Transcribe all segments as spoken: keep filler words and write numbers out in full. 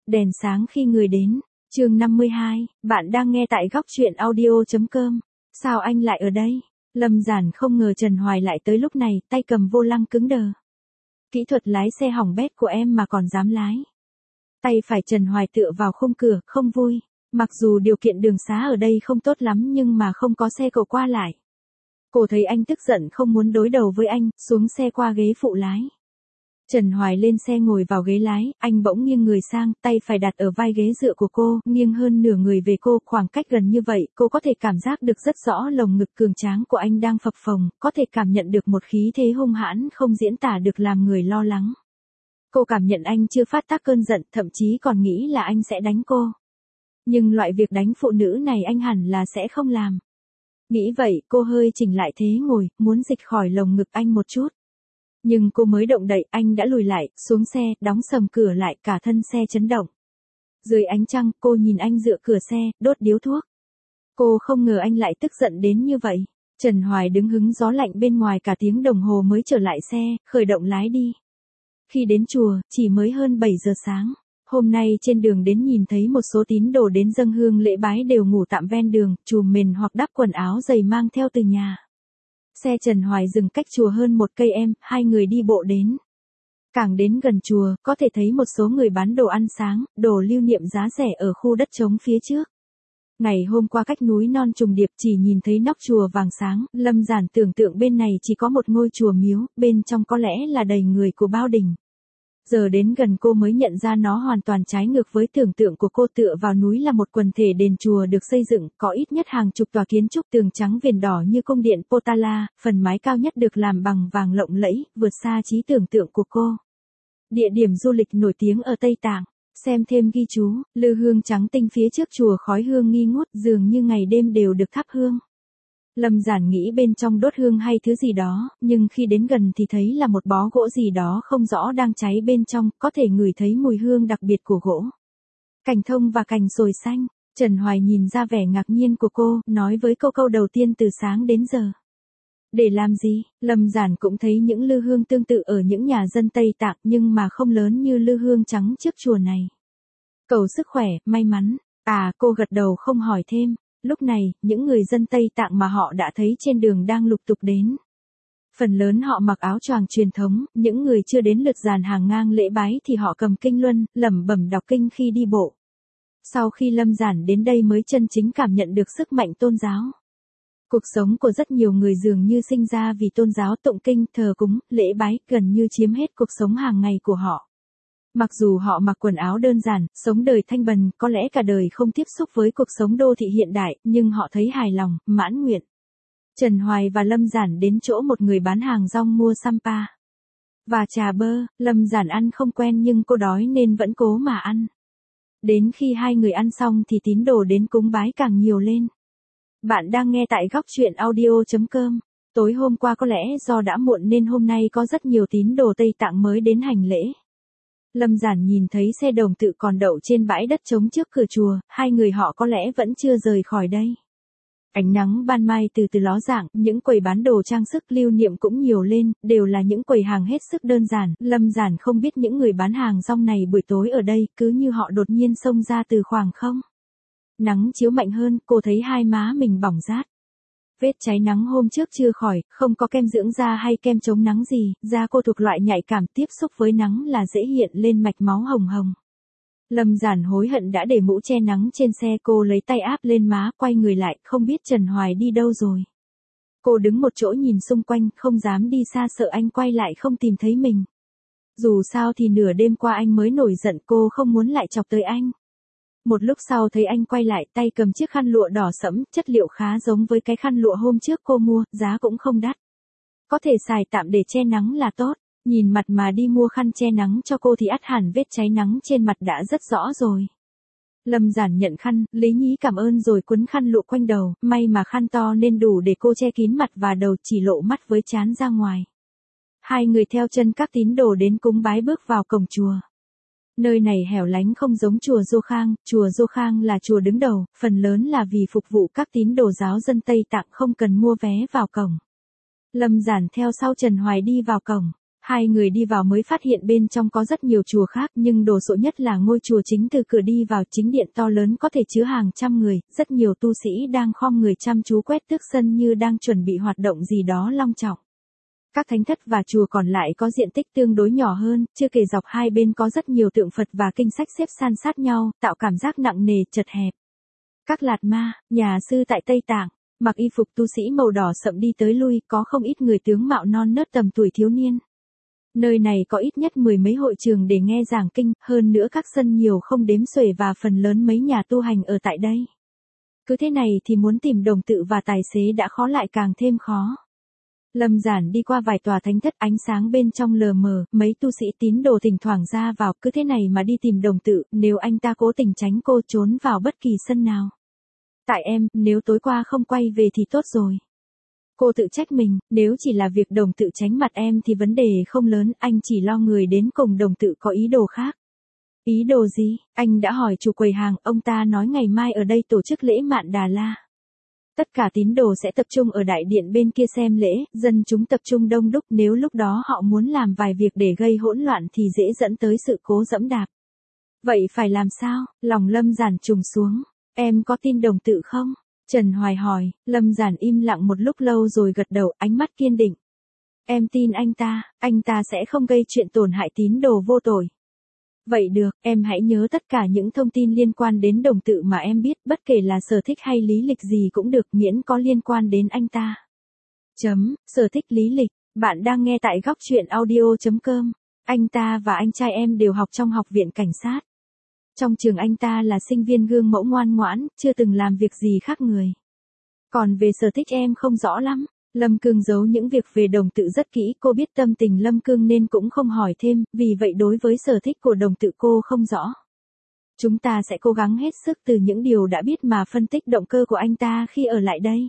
Đèn sáng khi người đến. Chương năm mươi hai, bạn đang nghe tại góc truyện audio.com. Sao anh lại ở đây? Lâm Giản không ngờ Trần Hoài lại tới lúc này, tay cầm vô lăng cứng đờ. Kỹ thuật lái xe hỏng bét của em mà còn dám lái. Tay phải Trần Hoài tựa vào khung cửa, không vui. Mặc dù điều kiện đường xá ở đây không tốt lắm nhưng mà không có xe cộ qua lại. Cô thấy anh tức giận không muốn đối đầu với anh, xuống xe qua ghế phụ lái. Trần Hoài lên xe ngồi vào ghế lái, anh bỗng nghiêng người sang, tay phải đặt ở vai ghế dựa của cô, nghiêng hơn nửa người về cô, khoảng cách gần như vậy, cô có thể cảm giác được rất rõ lồng ngực cường tráng của anh đang phập phồng, có thể cảm nhận được một khí thế hung hãn không diễn tả được làm người lo lắng. Cô cảm nhận anh chưa phát tác cơn giận, thậm chí còn nghĩ là anh sẽ đánh cô. Nhưng loại việc đánh phụ nữ này anh hẳn là sẽ không làm. Nghĩ vậy, cô hơi chỉnh lại thế ngồi, muốn dịch khỏi lồng ngực anh một chút. Nhưng cô mới động đậy, anh đã lùi lại, xuống xe, đóng sầm cửa lại, cả thân xe chấn động. Dưới ánh trăng, cô nhìn anh dựa cửa xe, đốt điếu thuốc. Cô không ngờ anh lại tức giận đến như vậy. Trần Hoài đứng hứng gió lạnh bên ngoài cả tiếng đồng hồ mới trở lại xe, khởi động lái đi. Khi đến chùa, chỉ mới hơn bảy giờ sáng. Hôm nay trên đường đến nhìn thấy một số tín đồ đến dâng hương lễ bái đều ngủ tạm ven đường, trùm mền hoặc đắp quần áo dày mang theo từ nhà. Xe Trần Hoài dừng cách chùa hơn một cây em, hai người đi bộ đến. Càng đến gần chùa, có thể thấy một số người bán đồ ăn sáng, đồ lưu niệm giá rẻ ở khu đất trống phía trước. Ngày hôm qua cách núi non trùng điệp chỉ nhìn thấy nóc chùa vàng sáng, Lâm Giản tưởng tượng bên này chỉ có một ngôi chùa miếu, bên trong có lẽ là đầy người của Bao Đình. Giờ đến gần cô mới nhận ra nó hoàn toàn trái ngược với tưởng tượng của cô, tựa vào núi là một quần thể đền chùa được xây dựng, có ít nhất hàng chục tòa kiến trúc tường trắng viền đỏ như cung điện Potala, phần mái cao nhất được làm bằng vàng lộng lẫy, vượt xa trí tưởng tượng của cô. Địa điểm du lịch nổi tiếng ở Tây Tạng, xem thêm ghi chú, lư hương trắng tinh phía trước chùa khói hương nghi ngút, dường như ngày đêm đều được thắp hương. Lâm Giản nghĩ bên trong đốt hương hay thứ gì đó, nhưng khi đến gần thì thấy là một bó gỗ gì đó không rõ đang cháy bên trong, có thể ngửi thấy mùi hương đặc biệt của gỗ. Cành thông và cành sồi xanh, Trần Hoài nhìn ra vẻ ngạc nhiên của cô, nói với câu câu đầu tiên từ sáng đến giờ. Để làm gì? Lâm Giản cũng thấy những lư hương tương tự ở những nhà dân Tây Tạng nhưng mà không lớn như lư hương trắng trước chùa này. Cầu sức khỏe, may mắn. À, cô gật đầu không hỏi thêm. Lúc này, những người dân Tây Tạng mà họ đã thấy trên đường đang lục tục đến. Phần lớn họ mặc áo choàng truyền thống, những người chưa đến lượt dàn hàng ngang lễ bái thì họ cầm kinh luân, lẩm bẩm đọc kinh khi đi bộ. Sau khi Lâm Giản đến đây mới chân chính cảm nhận được sức mạnh tôn giáo. Cuộc sống của rất nhiều người dường như sinh ra vì tôn giáo, tụng kinh, thờ cúng, lễ bái, gần như chiếm hết cuộc sống hàng ngày của họ. Mặc dù họ mặc quần áo đơn giản, sống đời thanh bần, có lẽ cả đời không tiếp xúc với cuộc sống đô thị hiện đại, nhưng họ thấy hài lòng, mãn nguyện. Trần Hoài và Lâm Giản đến chỗ một người bán hàng rong mua sampa và trà bơ. Lâm Giản ăn không quen nhưng cô đói nên vẫn cố mà ăn. Đến khi hai người ăn xong thì tín đồ đến cúng bái càng nhiều lên. Bạn đang nghe tại góc truyện audio.com. Tối hôm qua có lẽ do đã muộn nên hôm nay có rất nhiều tín đồ Tây Tạng mới đến hành lễ. Lâm Giản nhìn thấy xe đồng tự còn đậu trên bãi đất trống trước cửa chùa, hai người họ có lẽ vẫn chưa rời khỏi đây. Ánh nắng ban mai từ từ ló dạng, những quầy bán đồ trang sức lưu niệm cũng nhiều lên, đều là những quầy hàng hết sức đơn giản. Lâm Giản không biết những người bán hàng rong này buổi tối ở đây cứ như họ đột nhiên xông ra từ khoảng không. Nắng chiếu mạnh hơn, cô thấy hai má mình bỏng rát. Vết cháy nắng hôm trước chưa khỏi, không có kem dưỡng da hay kem chống nắng gì, da cô thuộc loại nhạy cảm, tiếp xúc với nắng là dễ hiện lên mạch máu hồng hồng. Lâm Giản hối hận đã để mũ che nắng trên xe, cô lấy tay áp lên má, quay người lại, không biết Trần Hoài đi đâu rồi. Cô đứng một chỗ nhìn xung quanh, không dám đi xa sợ anh quay lại không tìm thấy mình. Dù sao thì nửa đêm qua anh mới nổi giận, cô không muốn lại chọc tới anh. Một lúc sau thấy anh quay lại, tay cầm chiếc khăn lụa đỏ sẫm, chất liệu khá giống với cái khăn lụa hôm trước cô mua, giá cũng không đắt. Có thể xài tạm để che nắng là tốt. Nhìn mặt mà đi mua khăn che nắng cho cô thì ắt hẳn vết cháy nắng trên mặt đã rất rõ rồi. Lâm Giản nhận khăn, lý nhí cảm ơn rồi quấn khăn lụa quanh đầu, may mà khăn to nên đủ để cô che kín mặt và đầu, chỉ lộ mắt với trán ra ngoài. Hai người theo chân các tín đồ đến cúng bái bước vào cổng chùa. Nơi này hẻo lánh không giống chùa Dô Khang, chùa Dô Khang là chùa đứng đầu, phần lớn là vì phục vụ các tín đồ giáo dân Tây Tạng không cần mua vé vào cổng. Lâm Giản theo sau Trần Hoài đi vào cổng. Hai người đi vào mới phát hiện bên trong có rất nhiều chùa khác, nhưng đồ sộ nhất là ngôi chùa chính. Từ cửa đi vào, chính điện to lớn có thể chứa hàng trăm người, rất nhiều tu sĩ đang khom người chăm chú quét tước sân như đang chuẩn bị hoạt động gì đó long trọng. Các thánh thất và chùa còn lại có diện tích tương đối nhỏ hơn, chưa kể dọc hai bên có rất nhiều tượng Phật và kinh sách xếp san sát nhau, tạo cảm giác nặng nề, chật hẹp. Các Lạt Ma, nhà sư tại Tây Tạng, mặc y phục tu sĩ màu đỏ sậm đi tới lui, có không ít người tướng mạo non nớt tầm tuổi thiếu niên. Nơi này có ít nhất mười mấy hội trường để nghe giảng kinh, hơn nữa các sân nhiều không đếm xuể và phần lớn mấy nhà tu hành ở tại đây. Cứ thế này thì muốn tìm đồng tự và tài xế đã khó lại càng thêm khó. Lâm Giản đi qua vài tòa thánh thất, ánh sáng bên trong lờ mờ, mấy tu sĩ tín đồ thỉnh thoảng ra vào, cứ thế này mà đi tìm đồng tự, nếu anh ta cố tình tránh cô trốn vào bất kỳ sân nào. Tại em, nếu tối qua không quay về thì tốt rồi. Cô tự trách mình, nếu chỉ là việc đồng tự tránh mặt em thì vấn đề không lớn, anh chỉ lo người đến cùng đồng tự có ý đồ khác. Ý đồ gì? Anh đã hỏi chủ quầy hàng, ông ta nói ngày mai ở đây tổ chức lễ Mạn Đà La. Tất cả tín đồ sẽ tập trung ở đại điện bên kia xem lễ, dân chúng tập trung đông đúc, nếu lúc đó họ muốn làm vài việc để gây hỗn loạn thì dễ dẫn tới sự cố dẫm đạp. Vậy phải làm sao? Lòng Lâm Giản trùng xuống. Em có tin đồng tự không? Trần Hoài hỏi. Lâm Giản im lặng một lúc lâu rồi gật đầu, ánh mắt kiên định. Em tin anh ta, anh ta sẽ không gây chuyện tổn hại tín đồ vô tội. Vậy được, em hãy nhớ tất cả những thông tin liên quan đến đồng tự mà em biết, bất kể là sở thích hay lý lịch gì cũng được, miễn có liên quan đến anh ta. Chấm, sở thích lý lịch, bạn đang nghe tại góc truyện audio chấm com. Anh ta và anh trai em đều học trong học viện cảnh sát. Trong trường anh ta là sinh viên gương mẫu ngoan ngoãn, chưa từng làm việc gì khác người. Còn về sở thích em không rõ lắm. Lâm Cương giấu những việc về đồng tự rất kỹ, cô biết tâm tình Lâm Cương nên cũng không hỏi thêm, vì vậy đối với sở thích của đồng tự cô không rõ. Chúng ta sẽ cố gắng hết sức từ những điều đã biết mà phân tích động cơ của anh ta khi ở lại đây.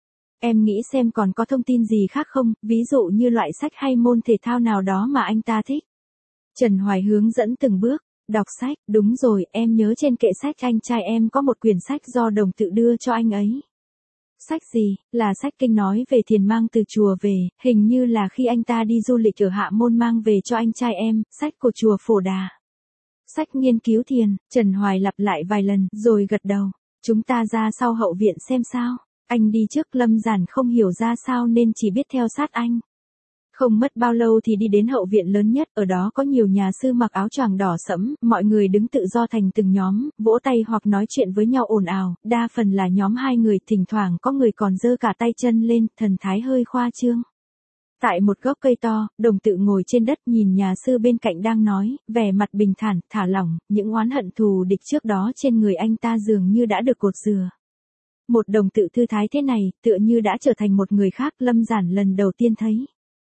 Em nghĩ xem còn có thông tin gì khác không, ví dụ như loại sách hay môn thể thao nào đó mà anh ta thích. Trần Hoài hướng dẫn từng bước. Đọc sách, đúng rồi, em nhớ trên kệ sách anh trai em có một quyển sách do đồng tự đưa cho anh ấy. Sách gì? Là sách kinh nói về thiền mang từ chùa về, hình như là khi anh ta đi du lịch ở Hạ Môn mang về cho anh trai em, sách của chùa Phổ Đà. Sách nghiên cứu thiền, Trần Hoài lặp lại vài lần, rồi gật đầu. Chúng ta ra sau hậu viện xem sao. Anh đi trước, Lâm Giản không hiểu ra sao nên chỉ biết theo sát anh. Không mất bao lâu thì đi đến hậu viện lớn nhất, ở đó có nhiều nhà sư mặc áo choàng đỏ sẫm, mọi người đứng tự do thành từng nhóm, vỗ tay hoặc nói chuyện với nhau ồn ào, đa phần là nhóm hai người, thỉnh thoảng có người còn giơ cả tay chân lên, thần thái hơi khoa trương. Tại một gốc cây to, đồng tự ngồi trên đất nhìn nhà sư bên cạnh đang nói, vẻ mặt bình thản, thả lỏng, những oán hận thù địch trước đó trên người anh ta dường như đã được cột rửa. Một đồng tự thư thái thế này, tựa như đã trở thành một người khác, Lâm Giản lần đầu tiên thấy.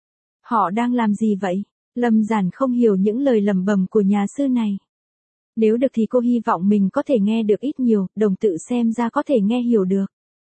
Họ đang làm gì vậy? Lâm Giản không hiểu những lời lẩm bẩm của nhà sư này. Nếu được thì cô hy vọng mình có thể nghe được ít nhiều, đồng tự xem ra có thể nghe hiểu được.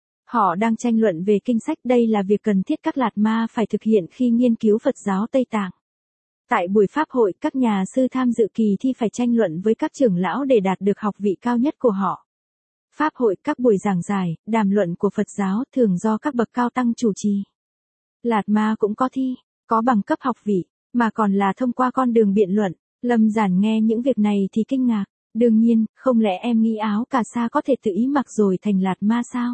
Họ đang tranh luận về kinh sách, đây là việc cần thiết các Lạt Ma phải thực hiện khi nghiên cứu Phật giáo Tây Tạng. Tại buổi pháp hội, các nhà sư tham dự kỳ thi phải tranh luận với các trưởng lão để đạt được học vị cao nhất của họ. Pháp hội, các buổi giảng giải, đàm luận của Phật giáo thường do các bậc cao tăng chủ trì. Lạt Ma cũng có thi. Có bằng cấp học vị, mà còn là thông qua con đường biện luận. Lâm Giản nghe những việc này thì kinh ngạc. Đương nhiên, không lẽ em nghĩ áo cà sa có thể tự ý mặc rồi thành Lạt Ma sao?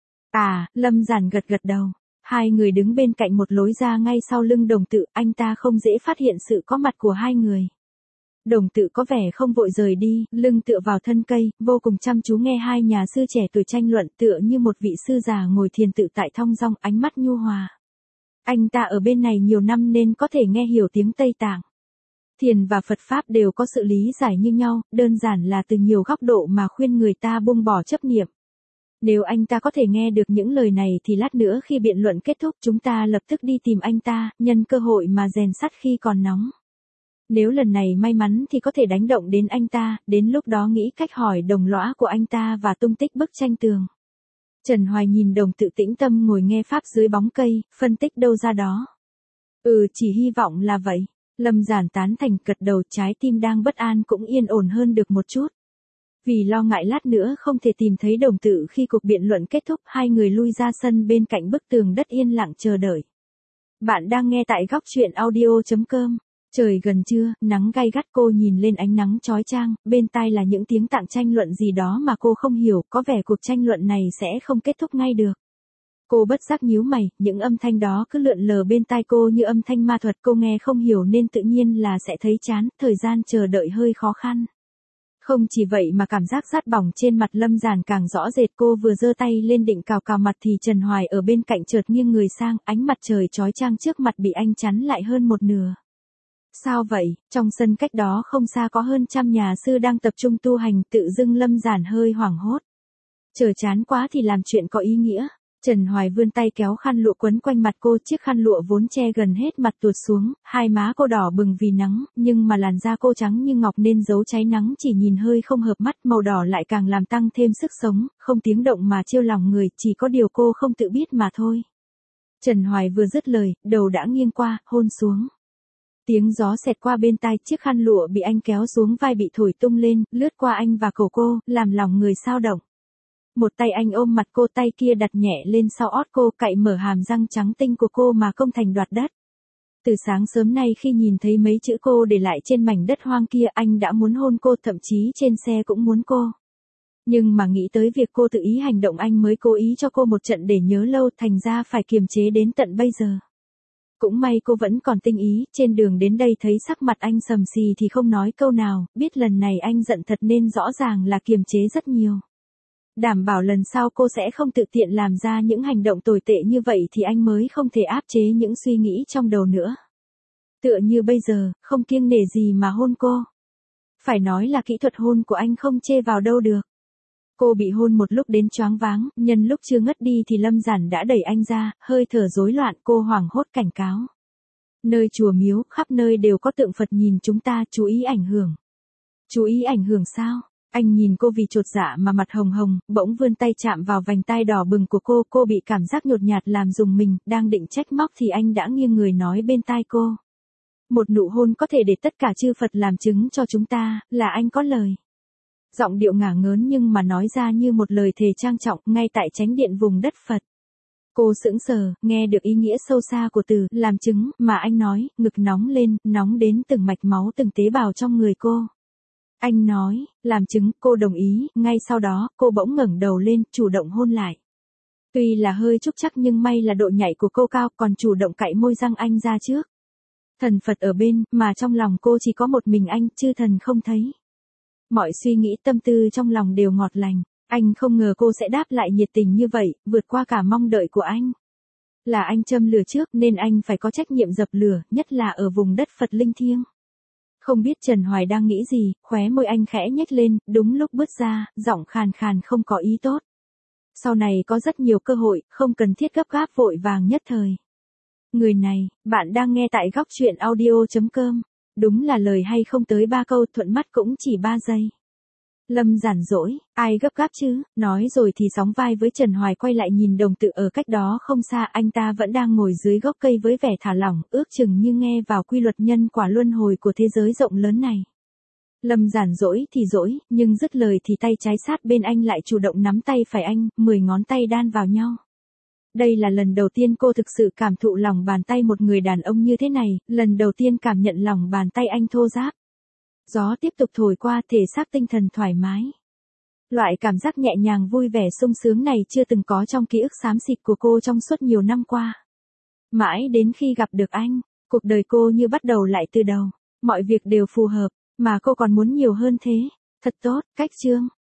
À, Lâm Giản gật gật đầu. Hai người đứng bên cạnh một lối ra ngay sau lưng đồng tự, anh ta không dễ phát hiện sự có mặt của hai người. Đồng tự có vẻ không vội rời đi, lưng tựa vào thân cây, vô cùng chăm chú nghe hai nhà sư trẻ tuổi tranh luận, tựa như một vị sư già ngồi thiền tự tại thong dong, ánh mắt nhu hòa. Anh ta ở bên này nhiều năm nên có thể nghe hiểu tiếng Tây Tạng. Thiền và Phật Pháp đều có sự lý giải như nhau, đơn giản là từ nhiều góc độ mà khuyên người ta buông bỏ chấp niệm. Nếu anh ta có thể nghe được những lời này thì lát nữa khi biện luận kết thúc chúng ta lập tức đi tìm anh ta, nhân cơ hội mà rèn sắt khi còn nóng. Nếu lần này may mắn thì có thể đánh động đến anh ta, đến lúc đó nghĩ cách hỏi đồng lõa của anh ta và tung tích bức tranh tường. Trần Hoài nhìn đồng tự tĩnh tâm ngồi nghe Pháp dưới bóng cây, phân tích đâu ra đó. Ừ, chỉ hy vọng là vậy. Lâm Giản tán thành, gật đầu, trái tim đang bất an cũng yên ổn hơn được một chút. Vì lo ngại lát nữa không thể tìm thấy đồng tự khi cuộc biện luận kết thúc, hai người lui ra sân bên cạnh bức tường đất yên lặng chờ đợi. Bạn đang nghe tại góc truyện audio chấm com. Trời gần trưa, nắng gay gắt, cô nhìn lên ánh nắng chói chang, bên tai là những tiếng tạng tranh luận gì đó mà cô không hiểu, có vẻ cuộc tranh luận này sẽ không kết thúc ngay được. Cô bất giác nhíu mày, những âm thanh đó cứ lượn lờ bên tai cô như âm thanh ma thuật, cô nghe không hiểu nên tự nhiên là sẽ thấy chán, thời gian chờ đợi hơi khó khăn. Không chỉ vậy mà cảm giác rát bỏng trên mặt Lâm Giản càng rõ rệt, cô vừa giơ tay lên định cào cào mặt thì Trần Hoài ở bên cạnh chợt nghiêng người sang, ánh mặt trời chói chang trước mặt bị anh chắn lại hơn một nửa. Sao vậy? Trong sân cách đó không xa có hơn trăm nhà sư đang tập trung tu hành, tự dưng Lâm Giản hơi hoảng hốt. Chờ chán quá thì làm chuyện có ý nghĩa. Trần Hoài vươn tay kéo khăn lụa quấn quanh mặt cô, chiếc khăn lụa vốn che gần hết mặt tuột xuống, hai má cô đỏ bừng vì nắng, nhưng mà làn da cô trắng như ngọc nên giấu cháy nắng chỉ nhìn hơi không hợp mắt, màu đỏ lại càng làm tăng thêm sức sống, không tiếng động mà chiêu lòng người, chỉ có điều cô không tự biết mà thôi. Trần Hoài vừa dứt lời, đầu đã nghiêng qua, hôn xuống. Tiếng gió xẹt qua bên tai, chiếc khăn lụa bị anh kéo xuống vai bị thổi tung lên, lướt qua anh và cổ cô, làm lòng người xao động. Một tay anh ôm mặt cô, tay kia đặt nhẹ lên sau ót cô, cạy mở hàm răng trắng tinh của cô mà công thành đoạt đất. Từ sáng sớm nay khi nhìn thấy mấy chữ cô để lại trên mảnh đất hoang kia, anh đã muốn hôn cô, thậm chí trên xe cũng muốn cô. Nhưng mà nghĩ tới việc cô tự ý hành động, anh mới cố ý cho cô một trận để nhớ lâu, thành ra phải kiềm chế đến tận bây giờ. Cũng may cô vẫn còn tinh ý, trên đường đến đây thấy sắc mặt anh sầm xì thì không nói câu nào, biết lần này anh giận thật nên rõ ràng là kiềm chế rất nhiều. Đảm bảo lần sau cô sẽ không tự tiện làm ra những hành động tồi tệ như vậy thì anh mới không thể áp chế những suy nghĩ trong đầu nữa. Tựa như bây giờ, không kiêng nể gì mà hôn cô. Phải nói là kỹ thuật hôn của anh không chê vào đâu được. Cô bị hôn một lúc đến choáng váng, nhân lúc chưa ngất đi thì Lâm Giản đã đẩy anh ra, hơi thở rối loạn, cô hoảng hốt cảnh cáo. Nơi chùa miếu, khắp nơi đều có tượng Phật nhìn chúng ta, chú ý ảnh hưởng. Chú ý ảnh hưởng sao? Anh nhìn cô vì chột dạ mà mặt hồng hồng, bỗng vươn tay chạm vào vành tai đỏ bừng của cô, cô bị cảm giác nhột nhạt làm rùng mình, đang định trách móc thì anh đã nghiêng người nói bên tai cô. Một nụ hôn có thể để tất cả chư Phật làm chứng cho chúng ta, là anh có lời. Giọng điệu ngả ngớn nhưng mà nói ra như một lời thề trang trọng, ngay tại chánh điện vùng đất Phật. Cô sững sờ, nghe được ý nghĩa sâu xa của từ làm chứng mà anh nói, ngực nóng lên, nóng đến từng mạch máu từng tế bào trong người cô. Anh nói, làm chứng, cô đồng ý, ngay sau đó, cô bỗng ngẩng đầu lên, chủ động hôn lại. Tuy là hơi trúc chắc nhưng may là độ nhạy của cô cao, còn chủ động cạy môi răng anh ra trước. Thần Phật ở bên, mà trong lòng cô chỉ có một mình anh, chư thần không thấy. Mọi suy nghĩ tâm tư trong lòng đều ngọt lành, anh không ngờ cô sẽ đáp lại nhiệt tình như vậy, vượt qua cả mong đợi của anh. Là anh châm lửa trước nên anh phải có trách nhiệm dập lửa, nhất là ở vùng đất Phật linh thiêng. Không biết Trần Hoài đang nghĩ gì, khóe môi anh khẽ nhếch lên, đúng lúc bước ra, giọng khàn khàn không có ý tốt. Sau này có rất nhiều cơ hội, không cần thiết gấp gáp vội vàng nhất thời. Người này, bạn đang nghe tại góc truyện audio chấm com. Đúng là lời hay không tới ba câu, thuận mắt cũng chỉ ba giây. Lâm Giản dỗi, ai gấp gáp chứ, nói rồi thì sóng vai với Trần Hoài quay lại nhìn đồng tự ở cách đó không xa, anh ta vẫn đang ngồi dưới gốc cây với vẻ thả lỏng, ước chừng như nghe vào quy luật nhân quả luân hồi của thế giới rộng lớn này. Lâm Giản dỗi thì dỗi, nhưng dứt lời thì tay trái sát bên anh lại chủ động nắm tay phải anh, mười ngón tay đan vào nhau. Đây là lần đầu tiên cô thực sự cảm thụ lòng bàn tay một người đàn ông như thế này, lần đầu tiên cảm nhận lòng bàn tay anh thô ráp. Gió tiếp tục thổi qua, thể xác tinh thần thoải mái. Loại cảm giác nhẹ nhàng vui vẻ sung sướng này chưa từng có trong ký ức xám xịt của cô trong suốt nhiều năm qua. Mãi đến khi gặp được anh, cuộc đời cô như bắt đầu lại từ đầu, mọi việc đều phù hợp, mà cô còn muốn nhiều hơn thế. Thật tốt, cách chương.